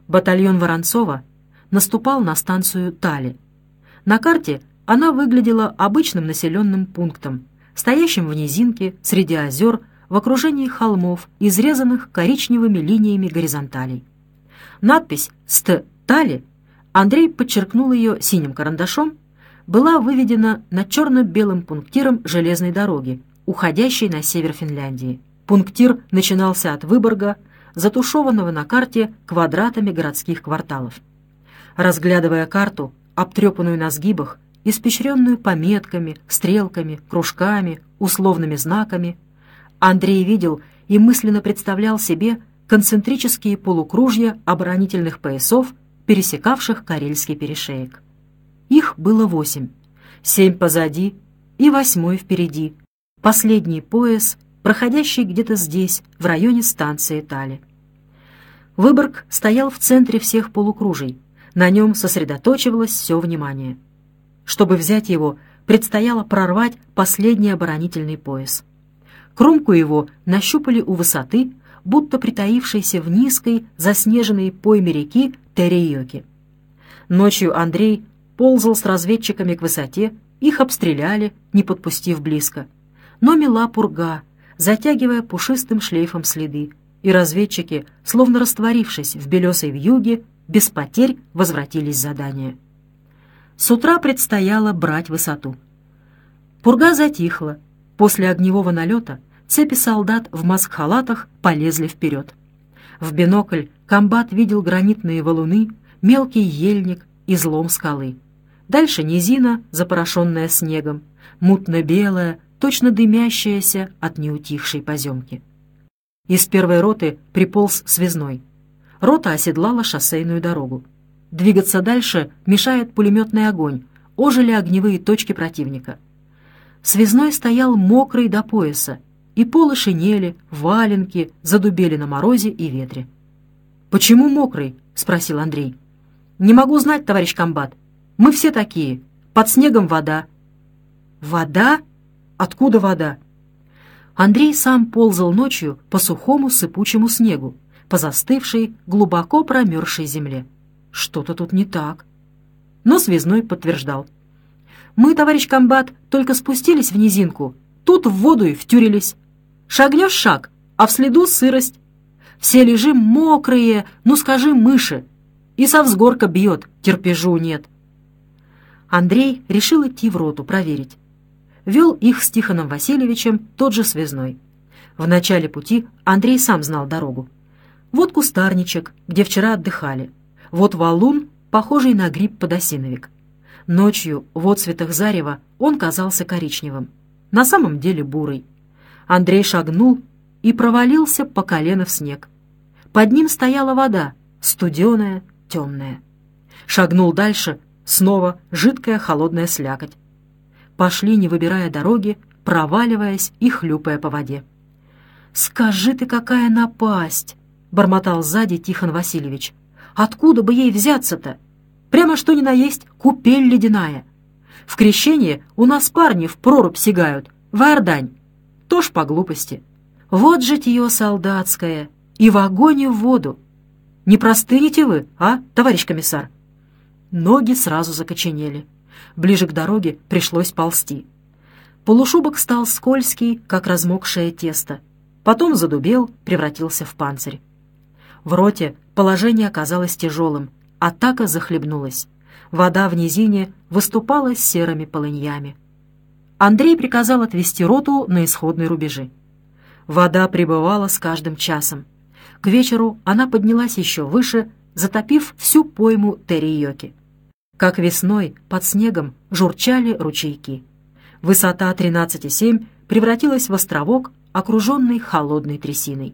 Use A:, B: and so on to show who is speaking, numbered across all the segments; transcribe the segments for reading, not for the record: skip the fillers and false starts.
A: Батальон Воронцова наступал на станцию Тали. На карте она выглядела обычным населенным пунктом, стоящим в низинке среди озер в окружении холмов, изрезанных коричневыми линиями горизонталей. Надпись «Ст. Тали», Андрей подчеркнул ее синим карандашом, была выведена над черно-белым пунктиром железной дороги, уходящей на север Финляндии. Пунктир начинался от Выборга, затушеванного на карте квадратами городских кварталов. Разглядывая карту, обтрепанную на сгибах, испещренную пометками, стрелками, кружками, условными знаками, Андрей видел и мысленно представлял себе концентрические полукружья оборонительных поясов, пересекавших Карельский перешеек. Их было 8, 7 позади и 8 впереди, последний пояс, проходящий где-то здесь, в районе станции Тали. Выборг стоял в центре всех полукружий, на нем сосредоточивалось все внимание. Чтобы взять его, предстояло прорвать последний оборонительный пояс. Кромку его нащупали у высоты, будто притаившейся в низкой, заснеженной пойме реки Териёки. Ночью Андрей ползал с разведчиками к высоте, их обстреляли, не подпустив близко. Но мела пурга, затягивая пушистым шлейфом следы, и разведчики, словно растворившись в белесой вьюге, без потерь возвратились с задания. С утра предстояло брать высоту. Пурга затихла. После огневого налета цепи солдат в маск-халатах полезли вперед. В бинокль комбат видел гранитные валуны, мелкий ельник, излом скалы. Дальше низина, запорошенная снегом, мутно-белая, точно дымящаяся от неутихшей поземки. Из первой роты приполз связной. Рота оседлала шоссейную дорогу. Двигаться дальше мешает пулеметный огонь, ожили огневые точки противника. Связной стоял мокрый до пояса, и полы шинели, валенки задубели на морозе и ветре. «Почему мокрый?» — спросил Андрей. «Не могу знать, товарищ комбат. Мы все такие. Под снегом вода». «Вода? Откуда вода?» Андрей сам ползал ночью по сухому сыпучему снегу, по застывшей, глубоко промерзшей земле. Что-то тут не так. Но связной подтверждал. «Мы, товарищ комбат, только спустились в низинку, тут в воду и втюрились. Шагнешь шаг, а в следу сырость. Все лежим мокрые, ну скажи, мыши. И со взгорка бьет, терпежу нет». Андрей решил идти в роту проверить. Вел их с Тихоном Васильевичем тот же связной. В начале пути Андрей сам знал дорогу. Вот кустарничек, где вчера отдыхали. Вот валун, похожий на гриб-подосиновик. Ночью в отсветах зарева он казался коричневым. На самом деле бурый. Андрей шагнул и провалился по колено в снег. Под ним стояла вода, студеная, темная. Шагнул дальше, снова жидкая холодная слякоть. Пошли, не выбирая дороги, проваливаясь и хлюпая по воде. «Скажи ты, какая напасть!» — бормотал сзади Тихон Васильевич. «Откуда бы ей взяться-то? Прямо что ни на есть купель ледяная. В крещение у нас парни в прорубь сигают, в Иордань. Тоже по глупости. Вот житье солдатское, и в огонь и в воду. Не простынете вы, а, товарищ комиссар?» Ноги сразу закоченели. Ближе к дороге пришлось ползти. Полушубок стал скользкий, как размокшее тесто. Потом задубел, превратился в панцирь. В роте положение оказалось тяжелым. Атака захлебнулась. Вода в низине выступала серыми полыньями. Андрей приказал отвести роту на исходные рубежи. Вода прибывала с каждым часом. К вечеру она поднялась еще выше, затопив всю пойму Териёки. Как весной под снегом журчали ручейки. Высота 13,7 превратилась в островок, окруженный холодной трясиной.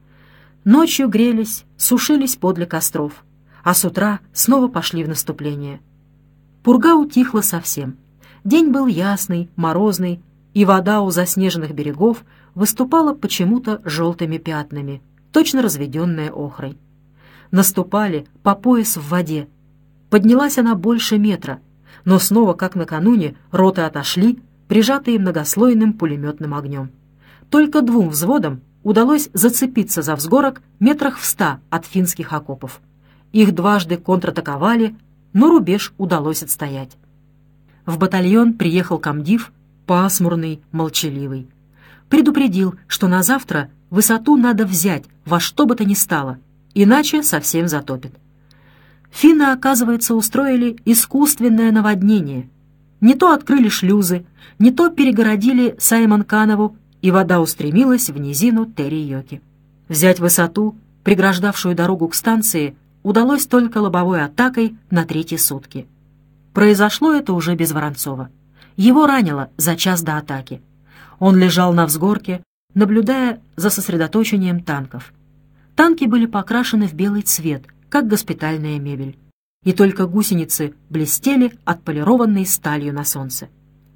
A: Ночью грелись, сушились подле костров, а с утра снова пошли в наступление. Пурга утихла совсем. День был ясный, морозный, и вода у заснеженных берегов выступала почему-то желтыми пятнами, точно разведенная охрой. Наступали по пояс в воде. Поднялась она больше метра, но снова, как накануне, роты отошли, прижатые многослойным пулеметным огнем. Только 2 взводам удалось зацепиться за взгорок метрах в 100 от финских окопов. Их дважды контратаковали, но рубеж удалось отстоять. В батальон приехал комдив, пасмурный, молчаливый. Предупредил, что на завтра высоту надо взять во что бы то ни стало, иначе совсем затопит. Финны, оказывается, устроили искусственное наводнение. Не то открыли шлюзы, не то перегородили Саймонканову, и вода устремилась в низину Терри-Йоки. Взять высоту, преграждавшую дорогу к станции, удалось только лобовой атакой на 3-е сутки. Произошло это уже без Воронцова. Его ранило за час до атаки. Он лежал на взгорке, наблюдая за сосредоточением танков. Танки были покрашены в белый цвет, как госпитальная мебель, и только гусеницы блестели отполированной сталью на солнце.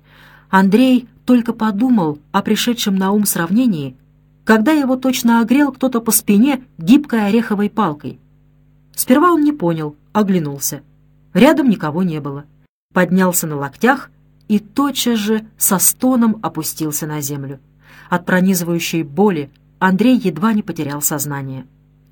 A: Андрей только подумал о пришедшем на ум сравнении, когда его точно огрел кто-то по спине гибкой ореховой палкой. Сперва он не понял, оглянулся. Рядом никого не было. Поднялся на локтях и тотчас же со стоном опустился на землю. От пронизывающей боли Андрей едва не потерял сознание.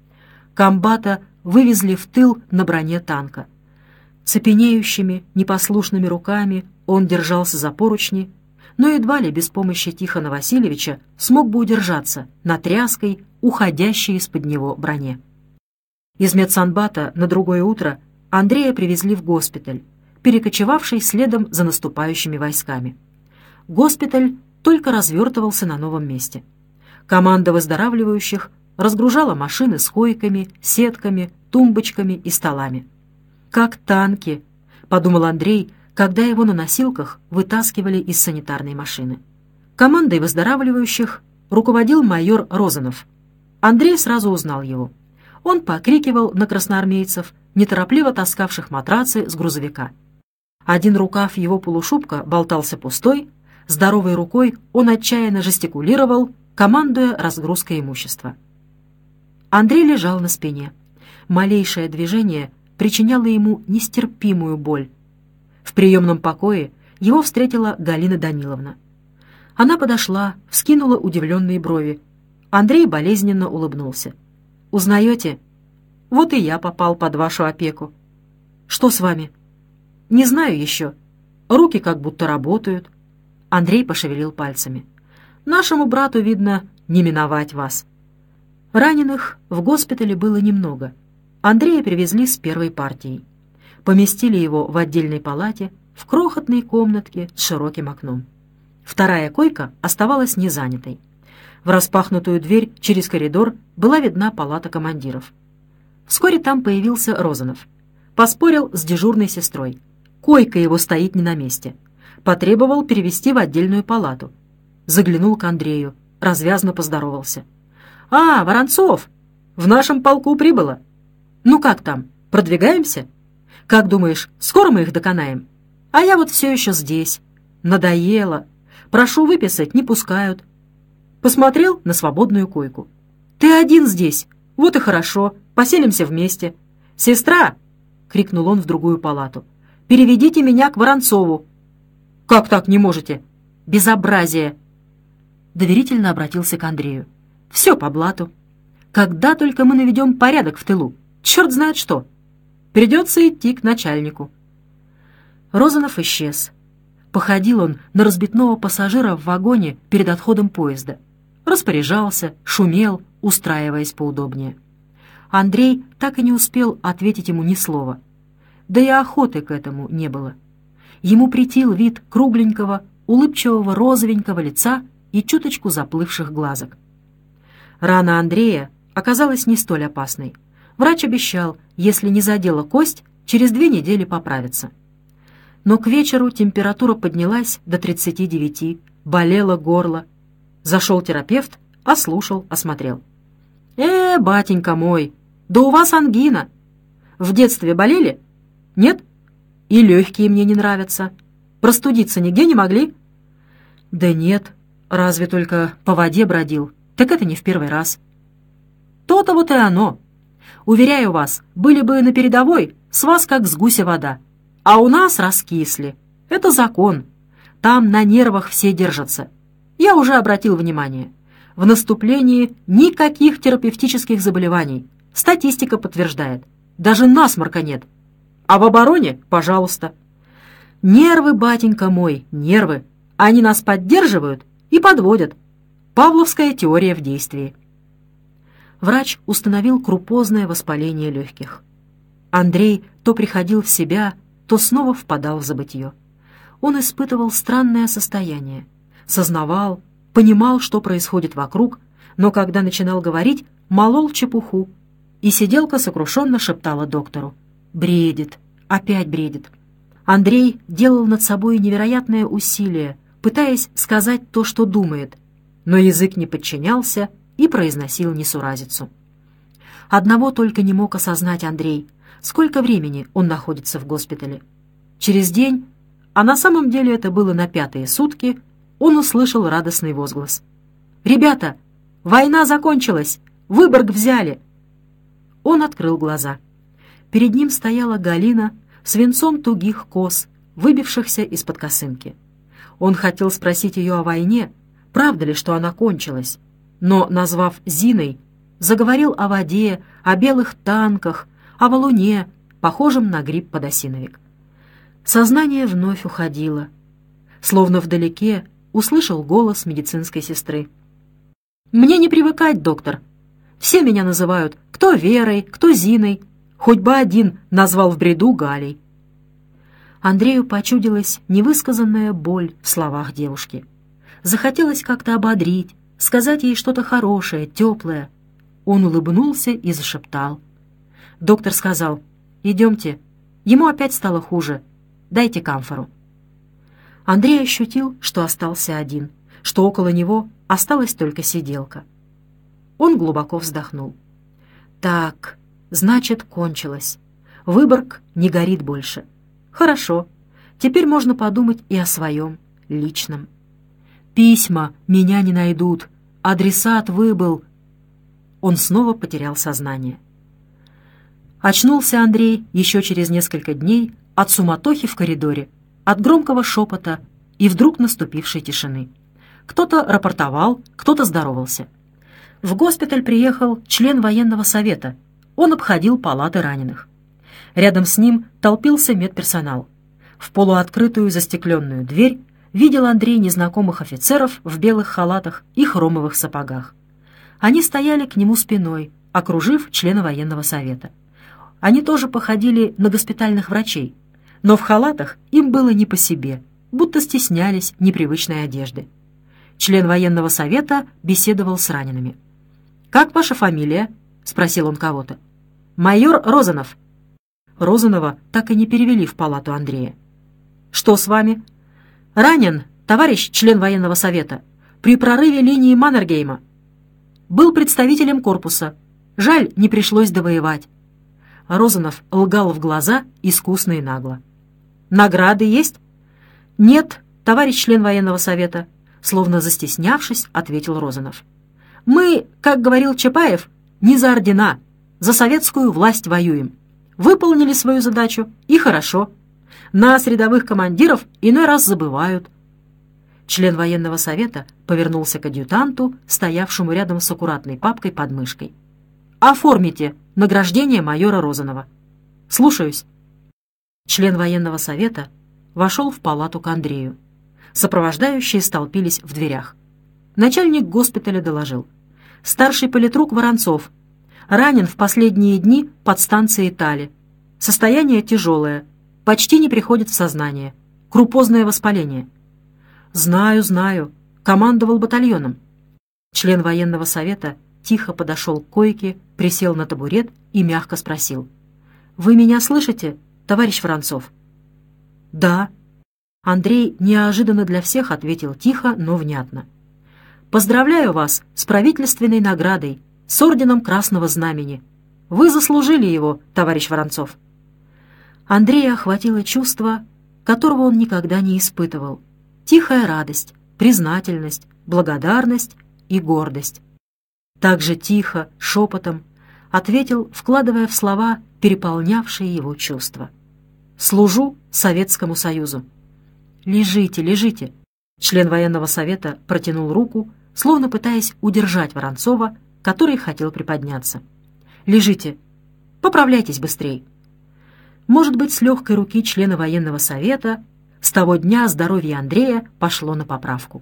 A: Комбата вывезли в тыл на броне танка. Цепенеющими, непослушными руками он держался за поручни, но едва ли без помощи Тихона Васильевича смог бы удержаться на тряской, уходящей из-под него броне. Из медсанбата на другое утро Андрея привезли в госпиталь, перекочевавший следом за наступающими войсками. Госпиталь только развертывался на новом месте. Команда выздоравливающих разгружала машины с койками, сетками, тумбочками и столами. «Как танки», — подумал Андрей, когда его на носилках вытаскивали из санитарной машины. Командой выздоравливающих руководил майор Розанов. Андрей сразу узнал его. Он покрикивал на красноармейцев, неторопливо таскавших матрацы с грузовика. Один рукав его полушубка болтался пустой, здоровой рукой он отчаянно жестикулировал, командуя разгрузкой имущества. Андрей лежал на спине. Малейшее движение причиняло ему нестерпимую боль. В приемном покое его встретила Галина Даниловна. Она подошла, вскинула удивленные брови. Андрей болезненно улыбнулся. «Узнаете? Вот и я попал под вашу опеку». «Что с вами?» «Не знаю еще. Руки как будто работают». Андрей пошевелил пальцами. «Нашему брату, видно, не миновать вас». Раненых в госпитале было немного. Андрея привезли с первой партией. Поместили его в отдельной палате, в крохотной комнатке с широким окном. Вторая койка оставалась незанятой. В распахнутую дверь через коридор была видна палата командиров. Вскоре там появился Розанов. Поспорил с дежурной сестрой. Койка его стоит не на месте. Потребовал перевести в отдельную палату. Заглянул к Андрею, развязно поздоровался. «А, Воронцов! В нашем полку прибыло. Ну как там, продвигаемся? Как думаешь, скоро мы их доконаем? А я вот все еще здесь. Надоело. Прошу выписать, не пускают». Посмотрел на свободную койку. «Ты один здесь. Вот и хорошо. Поселимся вместе. Сестра!» — крикнул он в другую палату. «Переведите меня к Воронцову». «Как так не можете?» «Безобразие!» Доверительно обратился к Андрею. «Все по блату. Когда только мы наведем порядок в тылу, черт знает что. Придется идти к начальнику». Розанов исчез. Походил он на разбитного пассажира в вагоне перед отходом поезда. Распоряжался, шумел, устраиваясь поудобнее. Андрей так и не успел ответить ему ни слова. Да и охоты к этому не было. Ему претил вид кругленького, улыбчивого розовенького лица и чуточку заплывших глазок. Рана Андрея оказалась не столь опасной. Врач обещал, если не задела кость, через 2 недели поправится. Но к вечеру температура поднялась до 39, болело горло. Зашел терапевт, ослушал, осмотрел. Батенька мой, да у вас ангина. В детстве болели? Нет? И легкие мне не нравятся. Простудиться нигде не могли?» «Да нет, разве только по воде бродил. Так это не в первый раз». «То-то вот и оно. Уверяю вас, были бы на передовой, с вас как с гуся вода. А у нас раскисли. Это закон. Там на нервах все держатся. Я уже обратил внимание. В наступлении никаких терапевтических заболеваний. Статистика подтверждает. даже насморка нет. А в обороне — пожалуйста. Нервы, батенька мой, нервы. Они нас поддерживают и подводят. Павловская теория в действии. Врач установил крупозное воспаление легких. Андрей то приходил в себя, то снова впадал в забытье. Он испытывал странное состояние, сознавал, понимал, что происходит вокруг, но когда начинал говорить, молол чепуху, и сиделка сокрушенно шептала доктору: «Бредит, опять бредит». Андрей делал над собой невероятное усилие, пытаясь сказать то, что думает, но язык не подчинялся и произносил несуразицу. Одного только не мог осознать Андрей: сколько времени он находится в госпитале. Через день, а на самом деле это было на 5-е сутки, он услышал радостный возглас: «Ребята, война закончилась! Выборг взяли!» Он открыл глаза. Перед ним стояла Галина с венцом тугих кос, выбившихся из-под косынки. Он хотел спросить ее о войне, правда ли, что она кончилась, но, назвав Зиной, заговорил о воде, о белых танках, о валуне, похожем на гриб-подосиновик. Сознание вновь уходило. Словно вдалеке услышал голос медицинской сестры: «Мне не привыкать, доктор. Все меня называют кто Верой, кто Зиной. Хоть бы один назвал в бреду Галей». Андрею почудилась невысказанная боль в словах девушки. Захотелось как-то ободрить, сказать ей что-то хорошее, теплое. Он улыбнулся и зашептал. Доктор сказал: «Идемте. Ему опять стало хуже. Дайте камфору». Андрей ощутил, что остался один, что около него осталась только сиделка. Он глубоко вздохнул. «Так, значит, кончилось. Выборг не горит больше. Хорошо. Теперь можно подумать и о своем, личном. Письма меня не найдут. Адресат выбыл». Он снова потерял сознание. Очнулся Андрей еще через несколько дней от суматохи в коридоре, от громкого шепота и вдруг наступившей тишины. Кто-то рапортовал, кто-то здоровался. В госпиталь приехал член военного совета. Он обходил палаты раненых. Рядом с ним толпился медперсонал. В полуоткрытую застекленную дверь видел Андрей незнакомых офицеров в белых халатах и хромовых сапогах. Они стояли к нему спиной, окружив члена военного совета. Они тоже походили на госпитальных врачей, но в халатах им было не по себе, будто стеснялись непривычной одежды. Член военного совета беседовал с ранеными. «Как ваша фамилия?» — спросил он кого-то. «Майор Розанов». Розанова так и не перевели в палату Андрея. «Что с вами?» «Ранен, товарищ член военного совета, при прорыве линии Маннергейма. Был представителем корпуса. Жаль, не пришлось довоевать». Розанов лгал в глаза искусно и нагло. «Награды есть?» «Нет, товарищ член военного совета», — словно застеснявшись, ответил Розанов. «Мы, как говорил Чапаев, не за ордена, за советскую власть воюем. Выполнили свою задачу, и хорошо. Нас, рядовых командиров, иной раз забывают». Член военного совета повернулся к адъютанту, стоявшему рядом с аккуратной папкой под мышкой. «Оформите награждение майора Розанова». «Слушаюсь». Член военного совета вошел в палату к Андрею. Сопровождающие столпились в дверях. Начальник госпиталя доложил: старший политрук Воронцов ранен в последние дни под станцией Тали. Состояние тяжелое, почти не приходит в сознание. Крупозное воспаление. «Знаю, знаю. Командовал батальоном». Член военного совета тихо подошел к койке, присел на табурет и мягко спросил: «Вы меня слышите, товарищ Воронцов?» «Да». Андрей неожиданно для всех ответил тихо, но внятно: «Поздравляю вас с правительственной наградой, с орденом Красного Знамени. Вы заслужили его, товарищ Воронцов». Андрея охватило чувство, которого он никогда не испытывал: тихая радость, признательность, благодарность и гордость. Так же тихо, шепотом ответил, вкладывая в слова переполнявшие его чувства: «Служу Советскому Союзу». «Лежите, лежите». Член военного совета протянул руку, словно пытаясь удержать Воронцова, который хотел приподняться. «Лежите. Поправляйтесь быстрей». Может быть, с легкой руки члена военного совета с того дня здоровье Андрея пошло на поправку.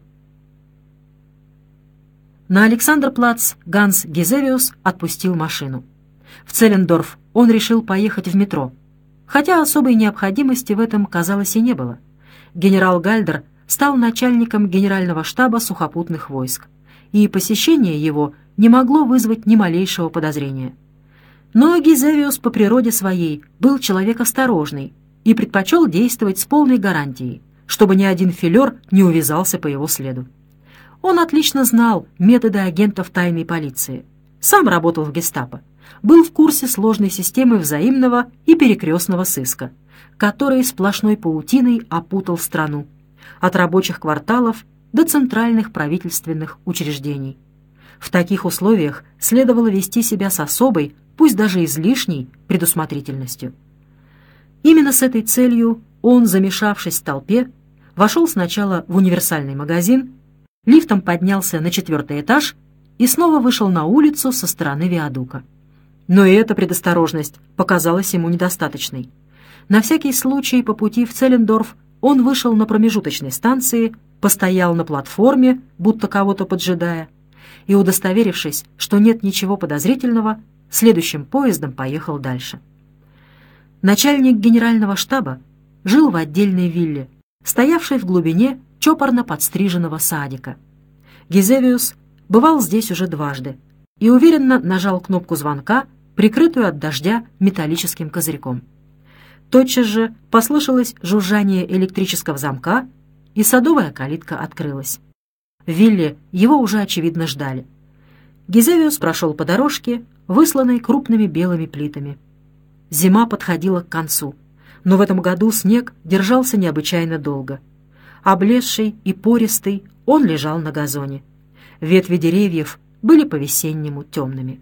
A: На Александрплац Ганс Гизевиус отпустил машину. В Целлендорф он решил поехать в метро, хотя особой необходимости в этом, казалось, и не было. Генерал Гальдер стал начальником генерального штаба сухопутных войск, и посещение его не могло вызвать ни малейшего подозрения. Но Гизевиус по природе своей был человек осторожный и предпочел действовать с полной гарантией, чтобы ни один филер не увязался по его следу. Он отлично знал методы агентов тайной полиции, сам работал в гестапо, был в курсе сложной системы взаимного и перекрестного сыска, который сплошной паутиной опутал страну, от рабочих кварталов до центральных правительственных учреждений. В таких условиях следовало вести себя с особой, пусть даже излишней, предусмотрительностью. Именно с этой целью он, замешавшись в толпе, вошел сначала в универсальный магазин, лифтом поднялся на 4-й этаж и снова вышел на улицу со стороны виадука. Но и эта предосторожность показалась ему недостаточной. На всякий случай по пути в Целлендорф он вышел на промежуточной станции, постоял на платформе, будто кого-то поджидая, и, удостоверившись, что нет ничего подозрительного, следующим поездом поехал дальше. Начальник генерального штаба жил в отдельной вилле, стоявшей в глубине чопорно подстриженного садика. Гизевиус бывал здесь уже дважды и уверенно нажал кнопку звонка, прикрытую от дождя металлическим козырьком. Тотчас же послышалось жужжание электрического замка, и садовая калитка открылась. В вилле его уже, очевидно, ждали. Гизевиус прошел по дорожке, высланной крупными белыми плитами. Зима подходила к концу, но в этом году снег держался необычайно долго. Облезший и пористый, он лежал на газоне. Ветви деревьев были по-весеннему темными.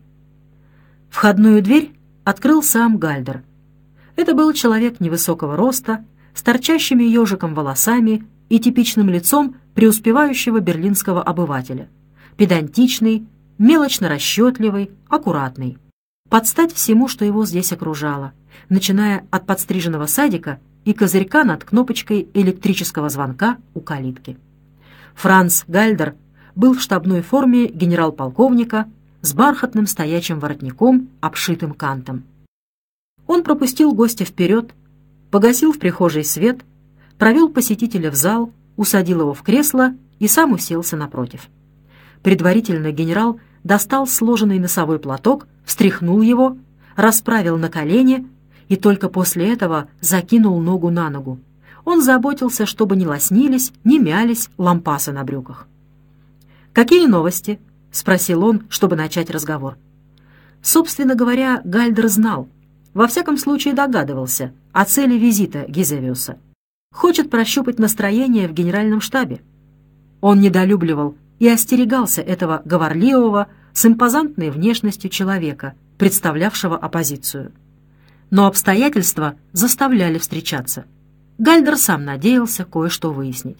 A: Входную дверь открыл сам Гальдер. Это был человек невысокого роста, с торчащими ежиком волосами и типичным лицом преуспевающего берлинского обывателя. Педантичный, мелочно расчетливый, аккуратный. Под стать всему, что его здесь окружало, начиная от подстриженного садика и козырька над кнопочкой электрического звонка у калитки. Франц Гальдер был в штабной форме генерал-полковника с бархатным стоячим воротником, обшитым кантом. Он пропустил гостя вперед, погасил в прихожей свет, провел посетителя в зал, усадил его в кресло и сам уселся напротив. Предварительно генерал достал сложенный носовой платок, встряхнул его, расправил на колени и только после этого закинул ногу на ногу. Он заботился, чтобы не лоснились, не мялись лампасы на брюках. «Какие новости?» — спросил он, чтобы начать разговор. Собственно говоря, Гальдер знал, во всяком случае догадывался о цели визита Гизевиуса. Хочет прощупать настроение в генеральном штабе. Он недолюбливал и остерегался этого говорливого, с импозантной внешностью человека, представлявшего оппозицию. Но обстоятельства заставляли встречаться. Гальдер сам надеялся кое-что выяснить.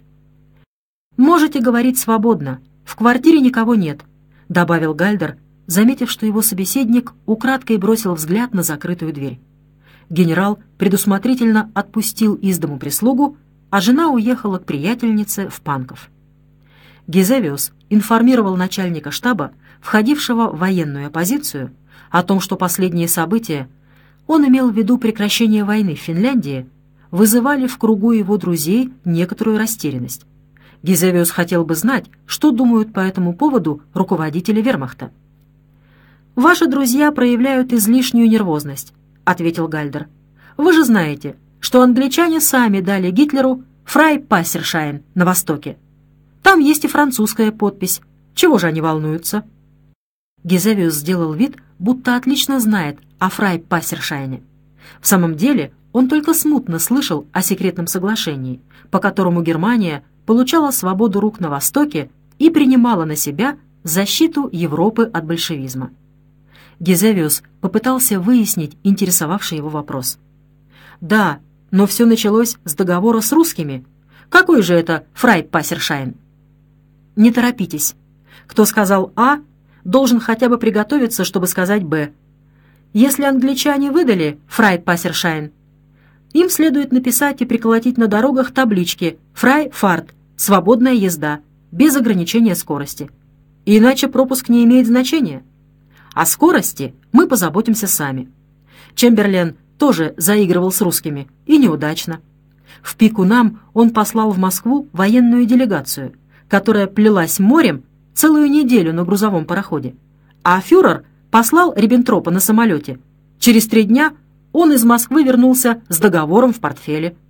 A: «Можете говорить свободно, в квартире никого нет», — добавил Гальдер, заметив, что его собеседник украдкой бросил взгляд на закрытую дверь. Генерал предусмотрительно отпустил из дому прислугу, а жена уехала к приятельнице в Панков. Гизевиус информировал начальника штаба, входившего в военную оппозицию, о том, что последние события, он имел в виду прекращение войны в Финляндии, вызывали в кругу его друзей некоторую растерянность. Гизевиус хотел бы знать, что думают по этому поводу руководители вермахта. «Ваши друзья проявляют излишнюю нервозность», — ответил Гальдер. «Вы же знаете, что англичане сами дали Гитлеру «Фрайпассершайн» на Востоке. Там есть и французская подпись. Чего же они волнуются?» Гизевиус сделал вид, будто отлично знает о Фрайпассершайне. В самом деле он только смутно слышал о секретном соглашении, по которому Германия получала свободу рук на Востоке и принимала на себя защиту Европы от большевизма. Гизевиус попытался выяснить интересовавший его вопрос. «Да, но все началось с договора с русскими. Какой же это Фрайпассершайн?» «Не торопитесь. Кто сказал «А», должен хотя бы приготовиться, чтобы сказать «Б». Если англичане выдали «Фрайт-Пассершайн», им следует написать и приколотить на дорогах таблички «Фрай-Фарт» — «Свободная езда», без ограничения скорости. Иначе пропуск не имеет значения. О скорости мы позаботимся сами. Чемберлен тоже заигрывал с русскими, и неудачно. В пику нам он послал в Москву военную делегацию, которая плелась морем целую неделю на грузовом пароходе, а фюрер послал Риббентропа на самолете. Через 3 дня он из Москвы вернулся с договором в портфеле.